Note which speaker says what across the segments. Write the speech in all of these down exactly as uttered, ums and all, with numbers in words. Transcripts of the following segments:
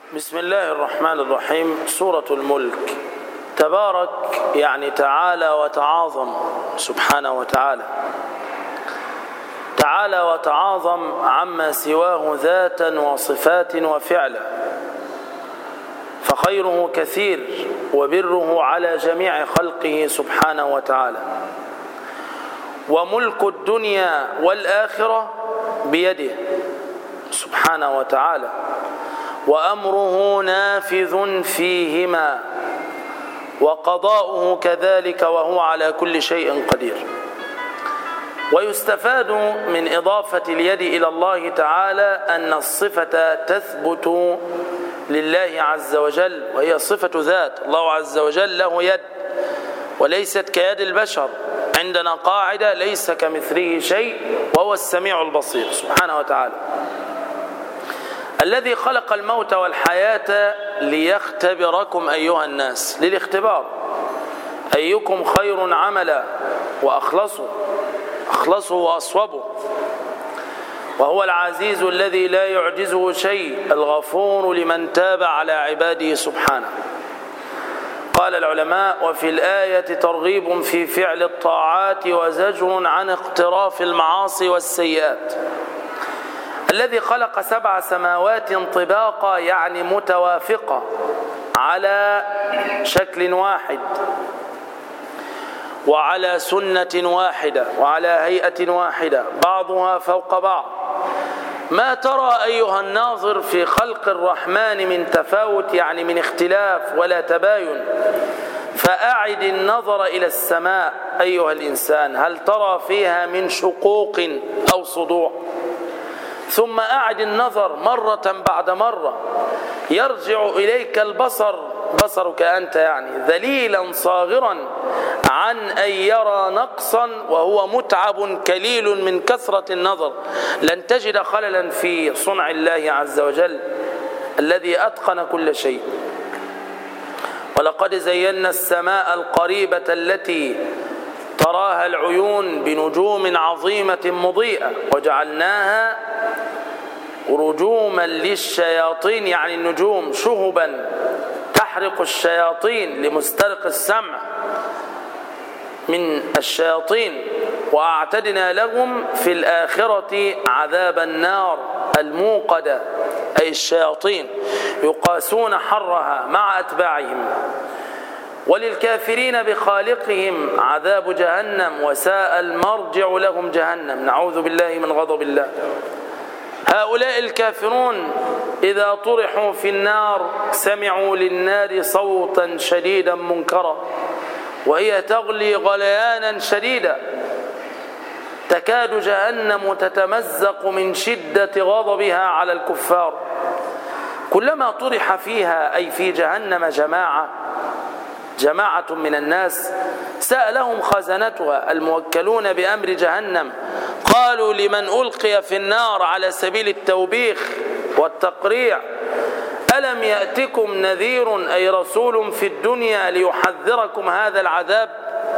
Speaker 1: بسم الله الرحمن الرحيم. سورة الملك. تبارك يعني تعالى وتعاظم سبحانه وتعالى، تعالى وتعاظم عما سواه ذاتا وصفات وفعلا، فخيره كثير وبره على جميع خلقه سبحانه وتعالى، وملك الدنيا والآخرة بيده سبحانه وتعالى، وأمره نافذ فيهما، وقضاؤه كذلك، وهو على كل شيء قدير. ويستفاد من إضافة اليد إلى الله تعالى أن الصفة تثبت لله عز وجل، وهي صفة ذات. الله عز وجل له يد وليست كيد البشر. عندنا قاعدة: ليس كمثله شيء وهو السميع البصير سبحانه وتعالى. الذي خلق الموت والحياة ليختبركم أيها الناس، للاختبار، أيكم خير عملا وأخلصوا أخلصوا وأصوبوا، وهو العزيز الذي لا يعجزه شيء، الغفور لمن تاب على عباده سبحانه. قال العلماء: وفي الآية ترغيب في فعل الطاعات وزجر عن اقتراف المعاصي والسيئات. الذي خلق سبع سماوات طباقا يعني متوافقة على شكل واحد وعلى سنة واحدة وعلى هيئة واحدة، بعضها فوق بعض. ما ترى أيها الناظر في خلق الرحمن من تفاوت، يعني من اختلاف ولا تباين. فأعد النظر إلى السماء أيها الإنسان، هل ترى فيها من شقوق أو صدوع؟ ثم أعد النظر مرة بعد مرة، يرجع إليك البصر، بصرك أنت يعني، ذليلا صاغرا عن أن يرى نقصا، وهو متعب كليل من كثرة النظر. لن تجد خللا في صنع الله عز وجل الذي أتقن كل شيء. ولقد زينا السماء القريبة التي تراها العيون بنجوم عظيمة مضيئة، وجعلناها رجوما للشياطين، يعني النجوم شهبا تحرق الشياطين لمسترق السمع من الشياطين. وأعتدنا لهم في الآخرة عذاب النار الموقدة، أي الشياطين يقاسون حرها مع أتباعهم. وللكافرين بخالقهم عذاب جهنم، وساء المرجع لهم جهنم، نعوذ بالله من غضب الله. هؤلاء الكافرون إذا طرحوا في النار سمعوا للنار صوتا شديدا منكرا، وهي تغلي غليانا شديدا، تكاد جهنم تتمزق من شدة غضبها على الكفار. كلما طرح فيها، أي في جهنم، جماعة جماعة من الناس، سألهم خزنتها الموكلون بأمر جهنم، قالوا لمن ألقي في النار على سبيل التوبيخ والتقريع: ألم يأتكم نذير، أي رسول في الدنيا، ليحذركم هذا العذاب؟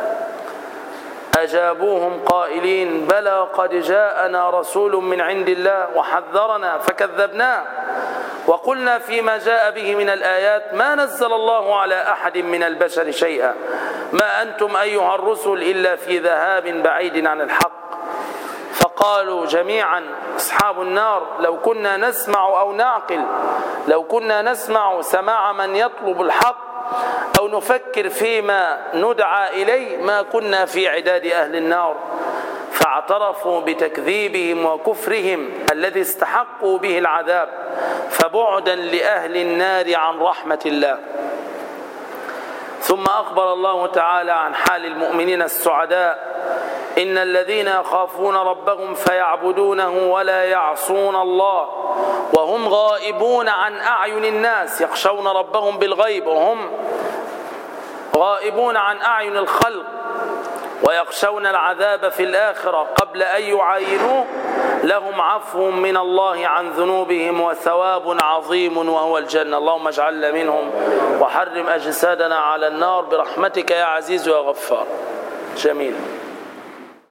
Speaker 1: أجابوهم قائلين: بلى قد جاءنا رسول من عند الله وحذرنا فكذبناه، وقلنا فيما جاء به من الآيات ما نزل الله على أحد من البشر شيئا، ما أنتم أيها الرسل إلا في ذهاب بعيد عن الحق. فقالوا جميعا أصحاب النار: لو كنا نسمع أو نعقل، لو كنا نسمع سماع من يطلب الحق أو نفكر فيما ندعى إليه ما كنا في عداد أهل النار. فاعترفوا بتكذيبهم وكفرهم الذي استحقوا به العذاب، فبعدا لأهل النار عن رحمة الله. ثم أخبر الله تعالى عن حال المؤمنين السعداء: إن الذين يخافون ربهم فيعبدونه ولا يعصون الله وهم غائبون عن أعين الناس، يخشون ربهم بالغيب وهم غائبون عن أعين الخلق، ويخشون العذاب في الآخرة قبل أن يعاينوه، لهم عفو من الله عن ذنوبهم وثواب عظيم وهو الجنة. اللهم اجعلنا منهم، وحرم أجسادنا على النار برحمتك يا عزيز يا غفار. جميل.